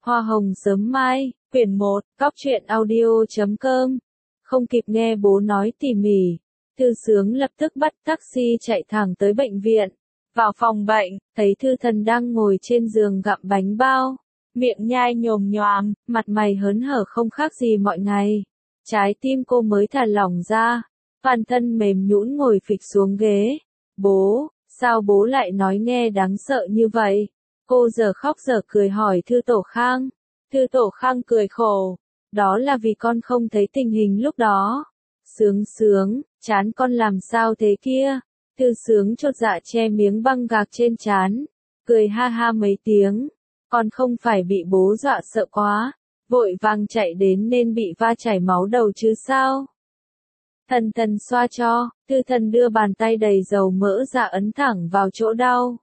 Hoa hồng sớm mai, quyển 1, Cóc truyện audio.com. Không kịp nghe bố nói tỉ mỉ, Thư Sướng lập tức bắt taxi chạy thẳng tới bệnh viện. Vào phòng bệnh, thấy Thư Thần đang ngồi trên giường gặm bánh bao, miệng nhai nhồm nhoàm, mặt mày hớn hở không khác gì mọi ngày. Trái tim cô mới thả lỏng ra, toàn thân mềm nhũn ngồi phịch xuống ghế. Bố, sao bố lại nói nghe đáng sợ như vậy? Cô giờ khóc giờ cười hỏi Thư Tổ Khang. Thư Tổ Khang cười khổ. Đó là vì con không thấy tình hình lúc đó. Sướng, chán con làm sao thế kia? Thư Sướng chột dạ che miếng băng gạc trên trán, cười ha ha mấy tiếng. Con không phải bị bố dọa sợ quá, vội vàng chạy đến nên bị va chảy máu đầu chứ sao? Thần xoa cho, Thư Thần đưa bàn tay đầy dầu mỡ ra ấn thẳng vào chỗ đau.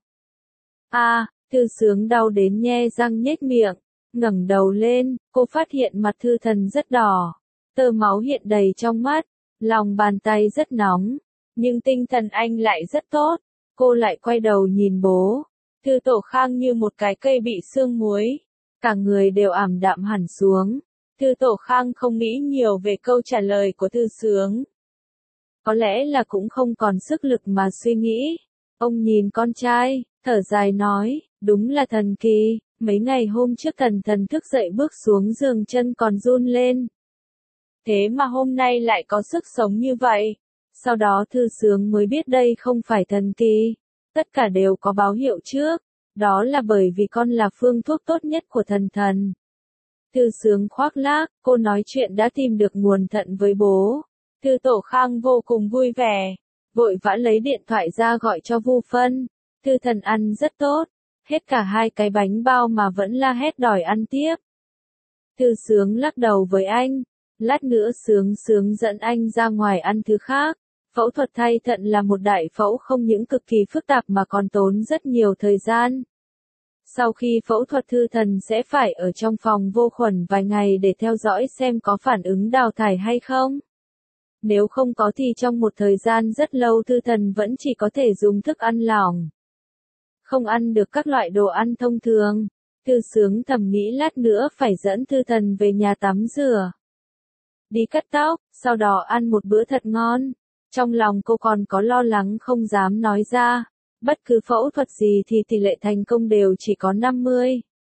Thư Sướng đau đến nhe răng nhếch miệng, ngẩng đầu lên, cô phát hiện mặt Thư Thần rất đỏ, tơ máu hiện đầy trong mắt, lòng bàn tay rất nóng, nhưng tinh thần anh lại rất tốt. Cô lại quay đầu nhìn bố, Thư Tổ Khang như một cái cây bị sương muối, cả người đều ảm đạm hẳn xuống. Thư Tổ Khang không nghĩ nhiều về câu trả lời của Thư Sướng. Có lẽ là cũng không còn sức lực mà suy nghĩ. Ông nhìn con trai, thở dài nói, đúng là thần kỳ, mấy ngày hôm trước Thần thức dậy bước xuống giường chân còn run lên. Thế mà hôm nay lại có sức sống như vậy. Sau đó Thư Sướng mới biết đây không phải thần kỳ, tất cả đều có báo hiệu trước, đó là bởi vì con là phương thuốc tốt nhất của Thần. Thư Sướng khoác lác, cô nói chuyện đã tìm được nguồn thận với bố. Thư Tổ Khang vô cùng vui vẻ, vội vã lấy điện thoại ra gọi cho Vu Phân. Thư Thần ăn rất tốt, hết cả 2 cái bánh bao mà vẫn la hét đòi ăn tiếp. Thư Sướng lắc đầu với anh, lát nữa Sướng dẫn anh ra ngoài ăn thứ khác. Phẫu thuật thay thận là một đại phẫu không những cực kỳ phức tạp mà còn tốn rất nhiều thời gian. Sau khi phẫu thuật Thư Thần sẽ phải ở trong phòng vô khuẩn vài ngày để theo dõi xem có phản ứng đào thải hay không. Nếu không có thì trong một thời gian rất lâu Thư Thần vẫn chỉ có thể dùng thức ăn lỏng, không ăn được các loại đồ ăn thông thường. Thư Sướng thầm nghĩ lát nữa phải dẫn Thư Thần về nhà tắm rửa, đi cắt tóc, sau đó ăn một bữa thật ngon. Trong lòng cô còn có lo lắng không dám nói ra, bất cứ phẫu thuật gì thì tỷ lệ thành công đều chỉ có 50.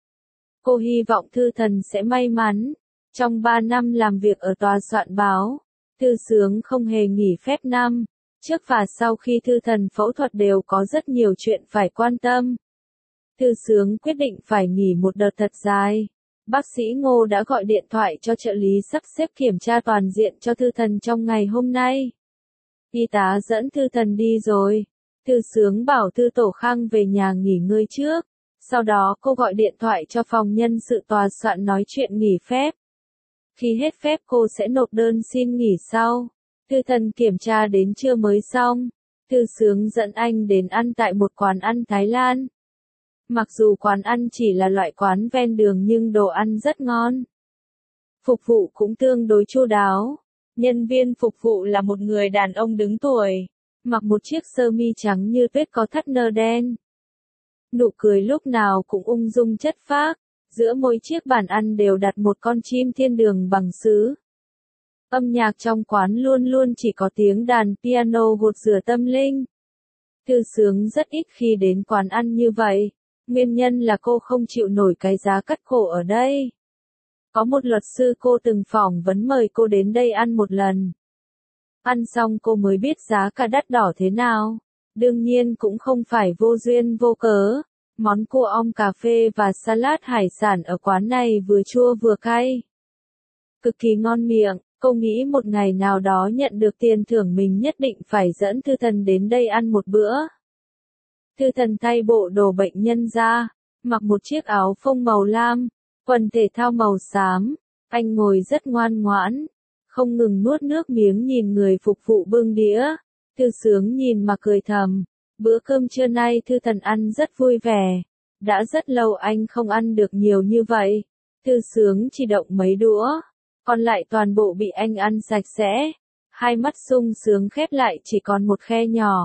Cô hy vọng Thư Thần sẽ may mắn. Trong 3 năm làm việc ở tòa soạn báo, Thư Sướng không hề nghỉ phép năm. Trước và sau khi Thư Thần phẫu thuật đều có rất nhiều chuyện phải quan tâm. Thư Sướng quyết định phải nghỉ một đợt thật dài. Bác sĩ Ngô đã gọi điện thoại cho trợ lý sắp xếp kiểm tra toàn diện cho Thư Thần trong ngày hôm nay. Y tá dẫn Thư Thần đi rồi. Thư Sướng bảo Thư Tổ Khang về nhà nghỉ ngơi trước. Sau đó cô gọi điện thoại cho phòng nhân sự tòa soạn nói chuyện nghỉ phép. Khi hết phép cô sẽ nộp đơn xin nghỉ sau. Thư Thần kiểm tra đến trưa mới xong. Thư Sướng dẫn anh đến ăn tại một quán ăn Thái Lan. Mặc dù quán ăn chỉ là loại quán ven đường nhưng đồ ăn rất ngon. Phục vụ cũng tương đối chu đáo. Nhân viên phục vụ là một người đàn ông đứng tuổi, mặc một chiếc sơ mi trắng như tuyết có thắt nơ đen. Nụ cười lúc nào cũng ung dung chất phác, giữa mỗi chiếc bàn ăn đều đặt một con chim thiên đường bằng sứ. Âm nhạc trong quán luôn luôn chỉ có tiếng đàn piano gột rửa tâm linh. Thư Sướng rất ít khi đến quán ăn như vậy, nguyên nhân là cô không chịu nổi cái giá cắt cổ ở đây. Có một luật sư cô từng phỏng vấn mời cô đến đây ăn một lần. Ăn xong cô mới biết giá cả đắt đỏ thế nào. Đương nhiên cũng không phải vô duyên vô cớ. Món cua ong cà phê và salad hải sản ở quán này vừa chua vừa cay, cực kỳ ngon miệng. Cô nghĩ một ngày nào đó nhận được tiền thưởng mình nhất định phải dẫn Thư Thần đến đây ăn một bữa. Thư Thần thay bộ đồ bệnh nhân ra, mặc một chiếc áo phông màu lam, quần thể thao màu xám. Anh ngồi rất ngoan ngoãn, không ngừng nuốt nước miếng nhìn người phục vụ bưng đĩa. Thư Sướng nhìn mà cười thầm. Bữa cơm trưa nay Thư Thần ăn rất vui vẻ. Đã rất lâu anh không ăn được nhiều như vậy. Thư Sướng chỉ động mấy đũa, còn lại toàn bộ bị anh ăn sạch sẽ. Hai mắt sung sướng khép lại chỉ còn một khe nhỏ.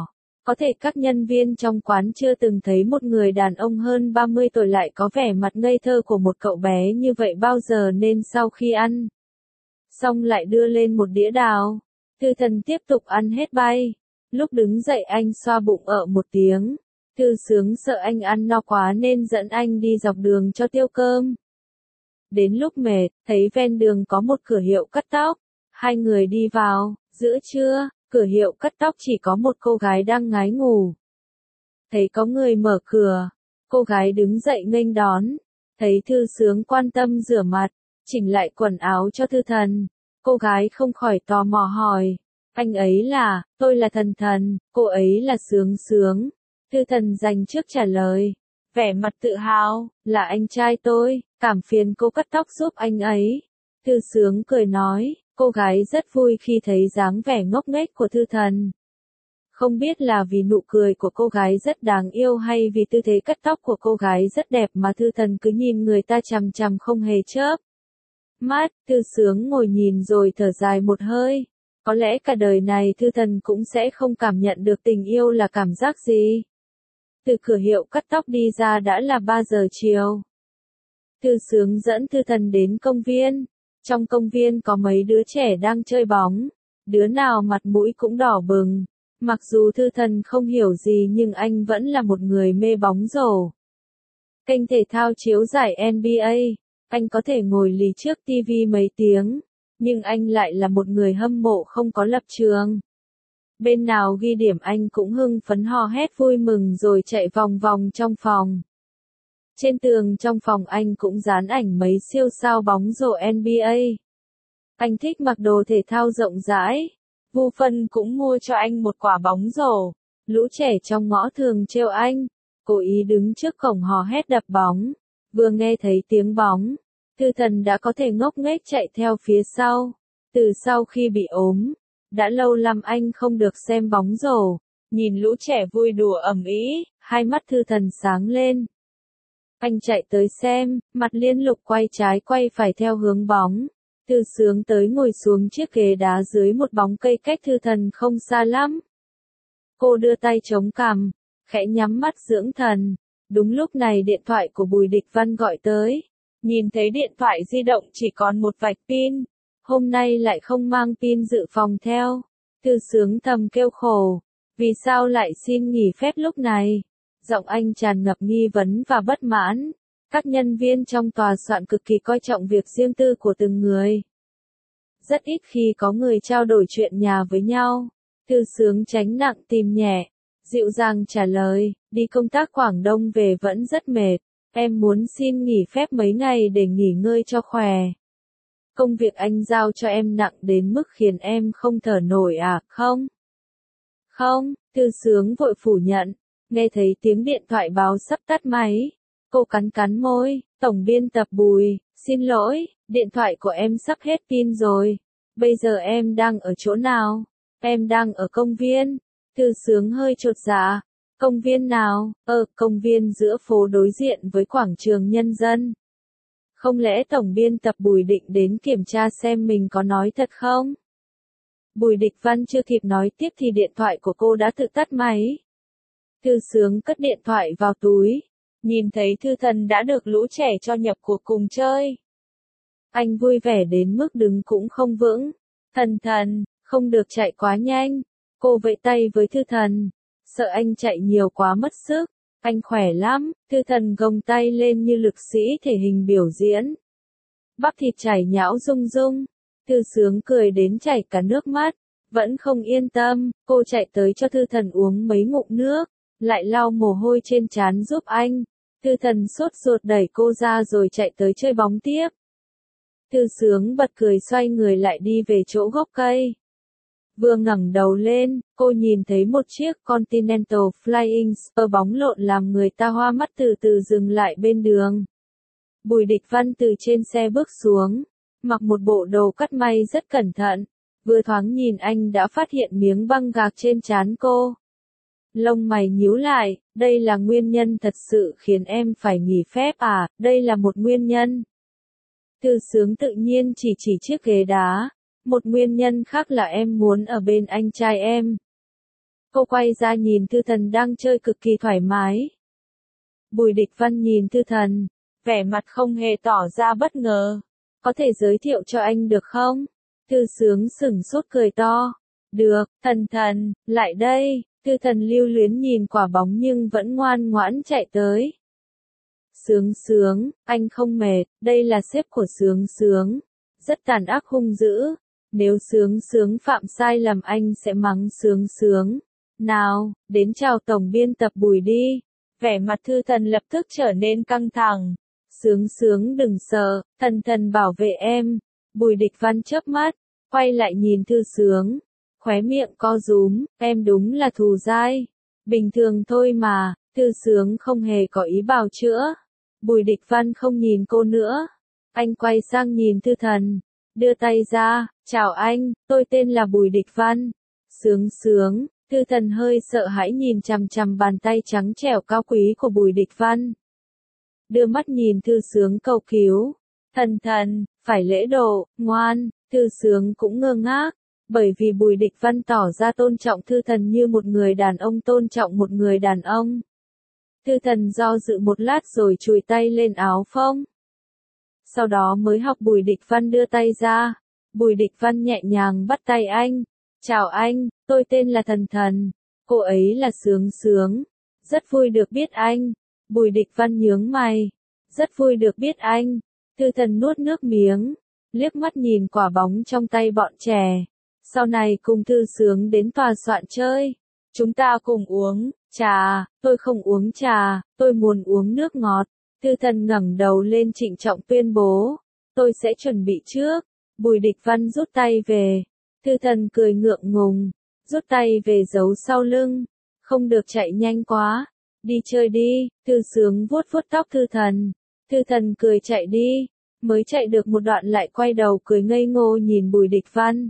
Có thể các nhân viên trong quán chưa từng thấy một người đàn ông hơn 30 tuổi lại có vẻ mặt ngây thơ của một cậu bé như vậy bao giờ nên sau khi ăn xong lại đưa lên một đĩa đào. Thư Thần tiếp tục ăn hết bay. Lúc đứng dậy anh xoa bụng một tiếng. Thư Sướng sợ anh ăn no quá nên dẫn anh đi dọc đường cho tiêu cơm. Đến lúc mệt, thấy ven đường có một cửa hiệu cắt tóc. Hai người đi vào, giữa trưa, cửa hiệu cắt tóc chỉ có một cô gái đang ngái ngủ. Thấy có người mở cửa, cô gái đứng dậy nghênh đón. Thấy Thư Sướng quan tâm rửa mặt, chỉnh lại quần áo cho Thư Thần. Cô gái không khỏi tò mò hỏi. Anh ấy là, tôi là Thần Thần, cô ấy là Sướng Sướng. Thư Thần dành trước trả lời. Vẻ mặt tự hào, là anh trai tôi, cảm phiền cô cắt tóc giúp anh ấy. Thư Sướng cười nói, cô gái rất vui khi thấy dáng vẻ ngốc nghếch của Thư Thần. Không biết là vì nụ cười của cô gái rất đáng yêu hay vì tư thế cắt tóc của cô gái rất đẹp mà Thư Thần cứ nhìn người ta chằm chằm không hề chớp mắt. Thư Sướng ngồi nhìn rồi thở dài một hơi. Có lẽ cả đời này Thư Thần cũng sẽ không cảm nhận được tình yêu là cảm giác gì. Từ cửa hiệu cắt tóc đi ra đã là 3 giờ chiều. Thư Sướng dẫn Thư Thần đến công viên. Trong công viên có mấy đứa trẻ đang chơi bóng. Đứa nào mặt mũi cũng đỏ bừng. Mặc dù Thư Thần không hiểu gì nhưng anh vẫn là một người mê bóng rổ. Kênh thể thao chiếu giải NBA. Anh có thể ngồi lì trước TV mấy tiếng. Nhưng anh lại là một người hâm mộ không có lập trường. Bên nào ghi điểm anh cũng hưng phấn hò hét vui mừng rồi chạy vòng vòng trong phòng. Trên tường trong phòng anh cũng dán ảnh mấy siêu sao bóng rổ NBA. Anh thích mặc đồ thể thao rộng rãi. Vu Phân cũng mua cho anh một quả bóng rổ. Lũ trẻ trong ngõ thường trêu anh. Cố ý đứng trước cổng hò hét đập bóng. Vừa nghe thấy tiếng bóng, Thư Thần đã có thể ngốc nghếch chạy theo phía sau. Từ sau khi bị ốm, đã lâu lắm anh không được xem bóng rổ. Nhìn lũ trẻ vui đùa ầm ĩ, hai mắt Thư Thần sáng lên. Anh chạy tới xem, mặt liên lục quay trái quay phải theo hướng bóng. Thư Sướng tới ngồi xuống chiếc ghế đá dưới một bóng cây cách Thư Thần không xa lắm. Cô đưa tay chống cằm, khẽ nhắm mắt dưỡng thần. Đúng lúc này điện thoại của Bùi Địch Văn gọi tới. Nhìn thấy điện thoại di động chỉ còn một vạch pin. Hôm nay lại không mang pin dự phòng theo. Thư Sướng thầm kêu khổ. Vì sao lại xin nghỉ phép lúc này? Giọng anh tràn ngập nghi vấn và bất mãn. Các nhân viên trong tòa soạn cực kỳ coi trọng việc riêng tư của từng người. Rất ít khi có người trao đổi chuyện nhà với nhau. Thư Sướng tránh nặng tìm nhẹ. Dịu dàng trả lời, đi công tác Quảng Đông về vẫn rất mệt. Em muốn xin nghỉ phép mấy ngày để nghỉ ngơi cho khỏe. Công việc anh giao cho em nặng đến mức khiến em không thở nổi à, không? Không, Thư Sướng vội phủ nhận. Nghe thấy tiếng điện thoại báo sắp tắt máy. Cô cắn cắn môi, tổng biên tập Bùi, xin lỗi, điện thoại của em sắp hết pin rồi. Bây giờ em đang ở chỗ nào? Em đang ở công viên. Thư Sướng hơi chột dạ. Công viên nào? Công viên giữa phố đối diện với quảng trường Nhân dân. Không lẽ tổng biên tập Bùi định đến kiểm tra xem mình có nói thật không? Bùi Địch Văn chưa kịp nói tiếp thì điện thoại của cô đã tự tắt máy. Thư Sướng cất điện thoại vào túi. Nhìn thấy Thư Thần đã được lũ trẻ cho nhập cuộc cùng chơi. Anh vui vẻ đến mức đứng cũng không vững. Thần, không được chạy quá nhanh. Cô vẫy tay với Thư Thần. Sợ anh chạy nhiều quá mất sức. Anh khỏe lắm. Thư Thần gồng tay lên như lực sĩ thể hình biểu diễn. Bắp thịt chảy nhão rung rung. Thư Sướng cười đến chảy cả nước mắt. Vẫn không yên tâm, cô chạy tới cho Thư Thần uống mấy ngụm nước. Lại lau mồ hôi trên trán giúp anh. Thư Thần sốt ruột đẩy cô ra rồi chạy tới chơi bóng tiếp. Thư Sướng bật cười xoay người lại đi về chỗ gốc cây. Vừa ngẩng đầu lên, cô nhìn thấy một chiếc Continental Flying Spur bóng lộn làm người ta hoa mắt từ từ dừng lại bên đường. Bùi Địch Văn từ trên xe bước xuống, mặc một bộ đồ cắt may rất cẩn thận. Vừa thoáng nhìn anh đã phát hiện miếng băng gạc trên trán cô. Lông mày nhíu lại, đây là nguyên nhân thật sự khiến em phải nghỉ phép à, đây là một nguyên nhân. Thư Sướng tự nhiên chỉ chiếc ghế đá. Một nguyên nhân khác là em muốn ở bên anh trai em. Cô quay ra nhìn Thư Thần đang chơi cực kỳ thoải mái. Bùi Địch Văn nhìn Thư Thần, vẻ mặt không hề tỏ ra bất ngờ. Có thể giới thiệu cho anh được không? Thư Sướng sửng sốt cười to. Được, Thần, lại đây. Thư Thần lưu luyến nhìn quả bóng nhưng vẫn ngoan ngoãn chạy tới. Sướng, anh không mệt, đây là sếp của Sướng. Rất tàn ác hung dữ. Nếu Sướng phạm sai lầm anh sẽ mắng Sướng. Nào, đến chào tổng biên tập Bùi đi. Vẻ mặt Thư Thần lập tức trở nên căng thẳng. Sướng đừng sợ, Thần bảo vệ em. Bùi Địch Văn chớp mắt, quay lại nhìn Thư Sướng. Khóe miệng co rúm, em đúng là thù dai. Bình thường thôi mà, Thư Sướng không hề có ý bào chữa. Bùi Địch Văn không nhìn cô nữa. Anh quay sang nhìn Thư Thần, đưa tay ra, chào anh, tôi tên là Bùi Địch Văn. Sướng, Thư Thần hơi sợ hãi nhìn chằm chằm bàn tay trắng trẻo cao quý của Bùi Địch Văn. Đưa mắt nhìn Thư Sướng cầu cứu. Thần, phải lễ độ, ngoan. Thư Sướng cũng ngơ ngác, bởi vì Bùi Địch Văn tỏ ra tôn trọng Thư Thần như một người đàn ông tôn trọng một người đàn ông. Thư Thần do dự một lát rồi chùi tay lên áo phông. Sau đó mới học Bùi Địch Văn đưa tay ra. Bùi Địch Văn nhẹ nhàng bắt tay anh. Chào anh, tôi tên là Thần. Cô ấy là Sướng. Rất vui được biết anh. Bùi Địch Văn nhướng mày. Rất vui được biết anh. Thư Thần nuốt nước miếng, liếc mắt nhìn quả bóng trong tay bọn trẻ. Sau này cùng Thư Sướng đến tòa soạn chơi. Chúng ta cùng uống trà. Tôi không uống trà, tôi muốn uống nước ngọt. Thư Thần ngẩng đầu lên trịnh trọng tuyên bố. Tôi sẽ chuẩn bị trước. Bùi Địch Văn rút tay về. Thư Thần cười ngượng ngùng, rút tay về giấu sau lưng. Không được chạy nhanh quá. Đi chơi đi. Thư Sướng vuốt tóc Thư Thần. Thư Thần cười chạy đi. Mới chạy được một đoạn lại quay đầu cười ngây ngô nhìn Bùi Địch Văn.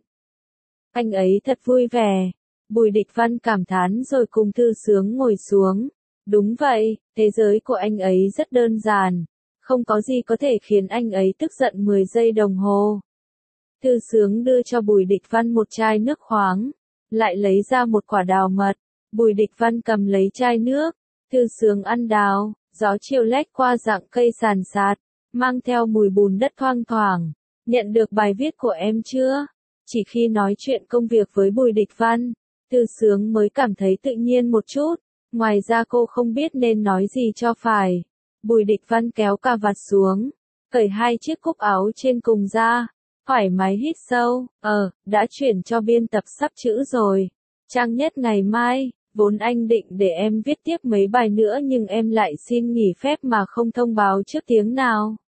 Anh ấy thật vui vẻ. Bùi Địch Văn cảm thán rồi cùng Thư Sướng ngồi xuống. Đúng vậy, thế giới của anh ấy rất đơn giản. Không có gì có thể khiến anh ấy tức giận 10 giây đồng hồ. Thư Sướng đưa cho Bùi Địch Văn một chai nước khoáng. Lại lấy ra một quả đào mật. Bùi Địch Văn cầm lấy chai nước. Thư Sướng ăn đào. Gió chiều lách qua rặng cây sàn sạt, mang theo mùi bùn đất thoang thoảng. Nhận được bài viết của em chưa? Chỉ khi nói chuyện công việc với Bùi Địch Văn, Thư Sướng mới cảm thấy tự nhiên một chút. Ngoài ra cô không biết nên nói gì cho phải. Bùi Địch Văn kéo cà vạt xuống, cởi 2 chiếc cúc áo trên cùng ra, thoải mái hít sâu. Đã chuyển cho biên tập sắp chữ rồi. Trang nhất ngày mai. Vốn anh định để em viết tiếp mấy bài nữa nhưng em lại xin nghỉ phép mà không thông báo trước tiếng nào.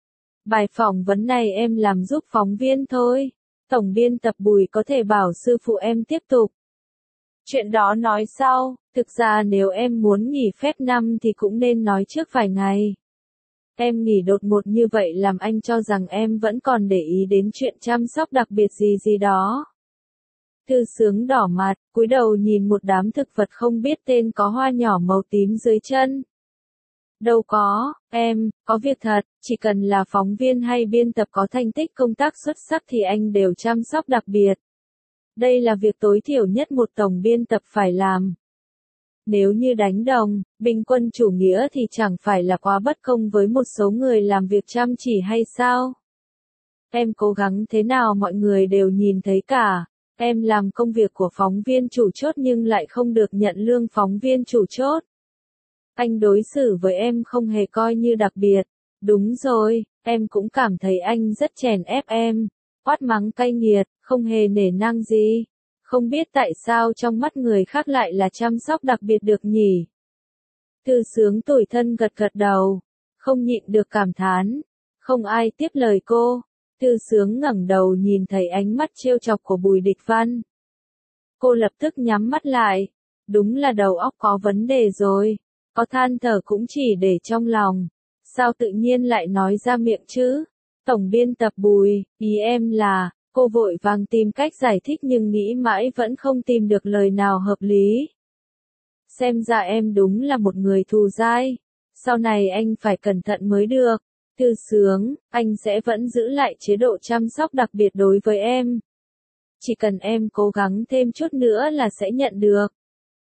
Bài phỏng vấn này em làm giúp phóng viên thôi. Tổng biên tập Bùi có thể bảo sư phụ em tiếp tục. Chuyện đó nói sau, thực ra nếu em muốn nghỉ phép năm thì cũng nên nói trước vài ngày. Em nghỉ đột ngột như vậy làm anh cho rằng em vẫn còn để ý đến chuyện chăm sóc đặc biệt gì đó. Thư Sướng đỏ mặt, cúi đầu nhìn một đám thực vật không biết tên có hoa nhỏ màu tím dưới chân. Đâu có, em, có việc thật, chỉ cần là phóng viên hay biên tập có thành tích công tác xuất sắc thì anh đều chăm sóc đặc biệt. Đây là việc tối thiểu nhất một tổng biên tập phải làm. Nếu như đánh đồng, bình quân chủ nghĩa thì chẳng phải là quá bất công với một số người làm việc chăm chỉ hay sao? Em cố gắng thế nào mọi người đều nhìn thấy cả. Em làm công việc của phóng viên chủ chốt nhưng lại không được nhận lương phóng viên chủ chốt. Anh đối xử với em không hề coi như đặc biệt. Đúng rồi, em cũng cảm thấy anh rất chèn ép em. Quát mắng cay nghiệt, không hề nể nang gì. Không biết tại sao trong mắt người khác lại là chăm sóc đặc biệt được nhỉ. Thư Sướng tủi thân gật đầu. Không nhịn được cảm thán. Không ai tiếp lời cô. Thư Sướng ngẩng đầu nhìn thấy ánh mắt trêu chọc của Bùi Địch Văn. Cô lập tức nhắm mắt lại. Đúng là đầu óc có vấn đề rồi. Có than thở cũng chỉ để trong lòng. Sao tự nhiên lại nói ra miệng chứ? Tổng biên tập Bùi, ý em là, cô vội vàng tìm cách giải thích nhưng nghĩ mãi vẫn không tìm được lời nào hợp lý. Xem ra em đúng là một người thù dai. Sau này anh phải cẩn thận mới được. Thư Sướng, anh sẽ vẫn giữ lại chế độ chăm sóc đặc biệt đối với em. Chỉ cần em cố gắng thêm chút nữa là sẽ nhận được.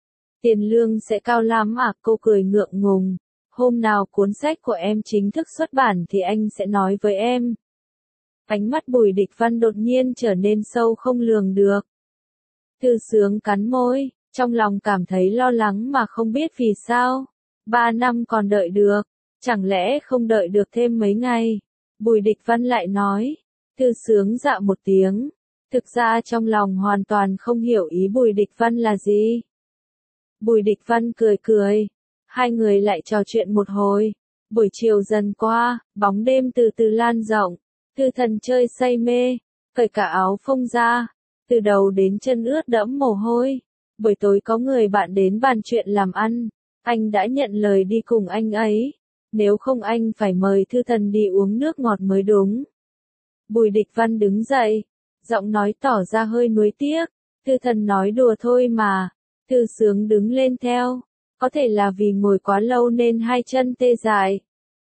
Tiền lương sẽ cao lắm à? Cô cười ngượng ngùng. Hôm nào cuốn sách của em chính thức xuất bản thì anh sẽ nói với em. Ánh mắt Bùi Địch Văn đột nhiên trở nên sâu không lường được. Thư Sướng cắn môi, trong lòng cảm thấy lo lắng mà không biết vì sao. 3 năm còn đợi được, chẳng lẽ không đợi được thêm mấy ngày? Bùi Địch Văn lại nói. Thư Sướng dạ một tiếng. Thực ra trong lòng hoàn toàn không hiểu ý Bùi Địch Văn là gì. Bùi Địch Văn cười cười. Hai người lại trò chuyện một hồi. Buổi chiều dần qua, bóng đêm từ từ lan rộng. Thư Thần chơi say mê, cởi cả áo phông ra, từ đầu đến chân ướt đẫm mồ hôi. Buổi tối có người bạn đến bàn chuyện làm ăn, anh đã nhận lời đi cùng anh ấy. Nếu không anh phải mời Thư Thần đi uống nước ngọt mới đúng. Bùi Địch Văn đứng dậy, giọng nói tỏ ra hơi nuối tiếc. Thư Thần nói đùa thôi mà. Thư Sướng đứng lên theo. Có thể là vì ngồi quá lâu nên hai chân tê dại.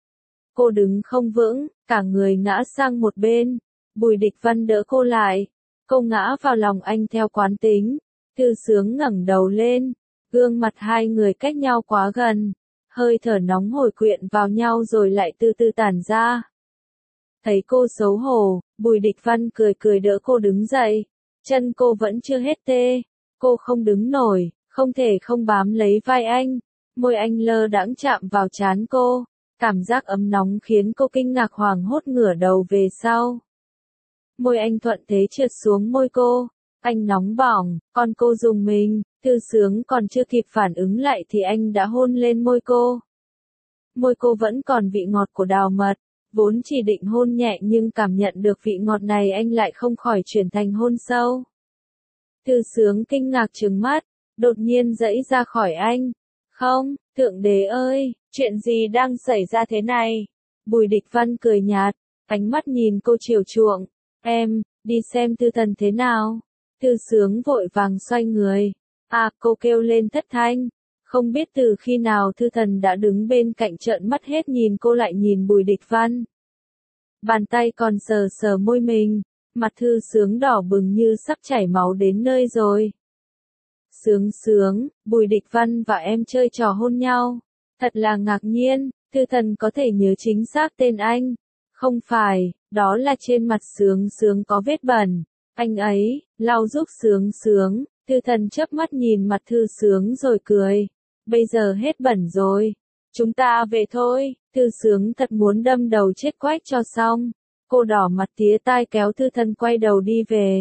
Cô đứng không vững, cả người ngã sang một bên. Bùi Địch Văn đỡ cô lại. Cô ngã vào lòng anh theo quán tính. Thư Sướng ngẩng đầu lên. Gương mặt hai người cách nhau quá gần. Hơi thở nóng hổi quyện vào nhau rồi lại từ từ tản ra. Thấy cô xấu hổ, Bùi Địch Văn cười cười đỡ cô đứng dậy. Chân cô vẫn chưa hết tê. Cô không đứng nổi, không thể không bám lấy vai anh. Môi anh lơ đãng chạm vào trán cô. Cảm giác ấm nóng khiến cô kinh ngạc hoảng hốt ngửa đầu về sau. Môi anh thuận thế trượt xuống môi cô. Anh nóng bỏng, còn cô rùng mình. Thư Sướng còn chưa kịp phản ứng lại thì anh đã hôn lên môi cô. Môi cô vẫn còn vị ngọt của đào mật. Vốn chỉ định hôn nhẹ nhưng cảm nhận được vị ngọt này anh lại không khỏi chuyển thành hôn sâu. Thư Sướng kinh ngạc trừng mắt, đột nhiên giãy ra khỏi anh. Không, Thượng Đế ơi, chuyện gì đang xảy ra thế này? Bùi Địch Văn cười nhạt, ánh mắt nhìn cô chiều chuộng. Em, đi xem Thư Thần thế nào? Thư Sướng vội vàng xoay người. À, cô kêu lên thất thanh. Không biết từ khi nào Thư Thần đã đứng bên cạnh trợn mắt hết nhìn cô lại nhìn Bùi Địch Văn. Bàn tay còn sờ sờ môi mình, mặt Thư Sướng đỏ bừng như sắp chảy máu đến nơi rồi. Sướng sướng, Bùi Địch Văn và em chơi trò hôn nhau. Thật là ngạc nhiên, Thư Thần có thể nhớ chính xác tên anh. Không phải, đó là trên mặt Sướng Sướng có vết bẩn. Anh ấy, lau giúp Sướng Sướng. Thư Thần chớp mắt nhìn mặt Thư Sướng rồi cười. Bây giờ hết bẩn rồi. Chúng ta về thôi. Thư Sướng thật muốn đâm đầu chết quách cho xong. Cô đỏ mặt tía tai kéo Thư Thần quay đầu đi về.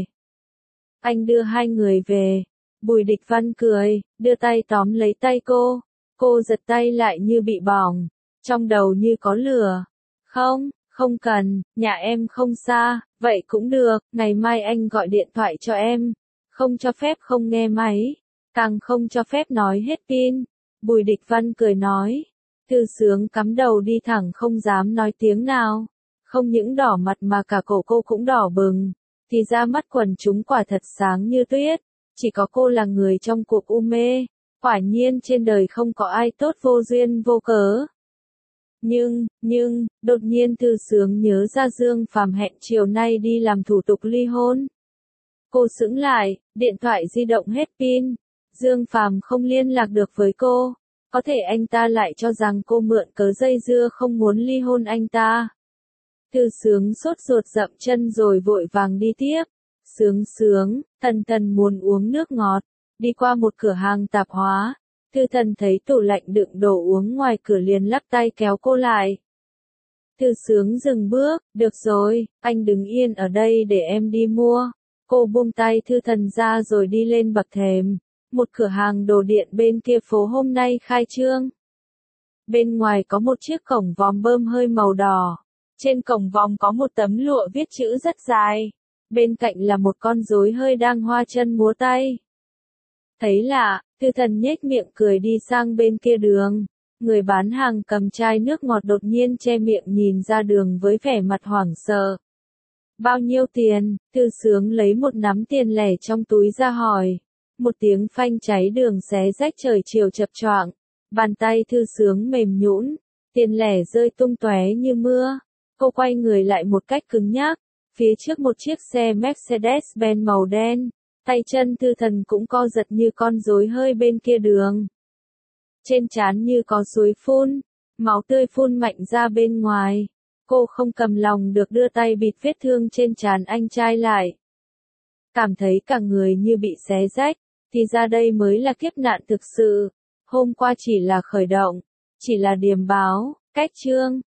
Anh đưa hai người về. Bùi Địch Văn cười, đưa tay tóm lấy tay cô. Cô giật tay lại như bị bỏng. Trong đầu như có lửa. Không, không cần, nhà em không xa. Vậy cũng được, ngày mai anh gọi điện thoại cho em. Không cho phép không nghe máy. Càng không cho phép nói hết pin. Bùi Địch Văn cười nói. Thư Sướng cắm đầu đi thẳng không dám nói tiếng nào. Không những đỏ mặt mà cả cổ cô cũng đỏ bừng. Thì ra mắt quần chúng quả thật sáng như tuyết. Chỉ có cô là người trong cuộc u mê. Quả nhiên trên đời không có ai tốt vô duyên vô cớ. Nhưng, đột nhiên Thư Sướng nhớ ra Dương Phàm hẹn chiều nay đi làm thủ tục ly hôn. Cô sững lại, điện thoại di động hết pin. Dương Phàm không liên lạc được với cô. Có thể anh ta lại cho rằng cô mượn cớ dây dưa không muốn ly hôn anh ta. Thư Sướng sốt ruột dậm chân rồi vội vàng đi tiếp. Sướng sướng, Thần muốn uống nước ngọt. Đi qua một cửa hàng tạp hóa. Thư Thần thấy tủ lạnh đựng đồ uống ngoài cửa liền lắc tay kéo cô lại. Thư Sướng dừng bước, được rồi, anh đứng yên ở đây để em đi mua. Cô buông tay Thư Thần ra rồi đi lên bậc thềm. Một cửa hàng đồ điện bên kia phố hôm nay khai trương. Bên ngoài có một chiếc cổng vòm bơm hơi màu đỏ. Trên cổng vòm có một tấm lụa viết chữ rất dài. Bên cạnh là một con rối hơi đang hoa chân múa tay. Thấy lạ, Thư Thần nhếch miệng cười đi sang bên kia đường. Người bán hàng cầm chai nước ngọt đột nhiên che miệng nhìn ra đường với vẻ mặt hoảng sợ. Bao nhiêu tiền? Thư Sướng lấy một nắm tiền lẻ trong túi ra hỏi. Một tiếng phanh cháy đường xé rách trời chiều chập choạng. Bàn tay Thư Sướng mềm nhũn, tiền lẻ rơi tung tóe như mưa. Cô quay người lại một cách cứng nhắc. Phía trước một chiếc xe Mercedes-Benz màu đen. Tay chân Thư Thần cũng co giật như con rối hơi bên kia đường. Trên trán như có suối phun, máu tươi phun mạnh ra bên ngoài. Cô không cầm lòng được đưa tay bịt vết thương trên trán anh trai lại. Cảm thấy cả người như bị xé rách, thì ra đây mới là kiếp nạn thực sự. Hôm qua chỉ là khởi động, chỉ là điềm báo, cách chương.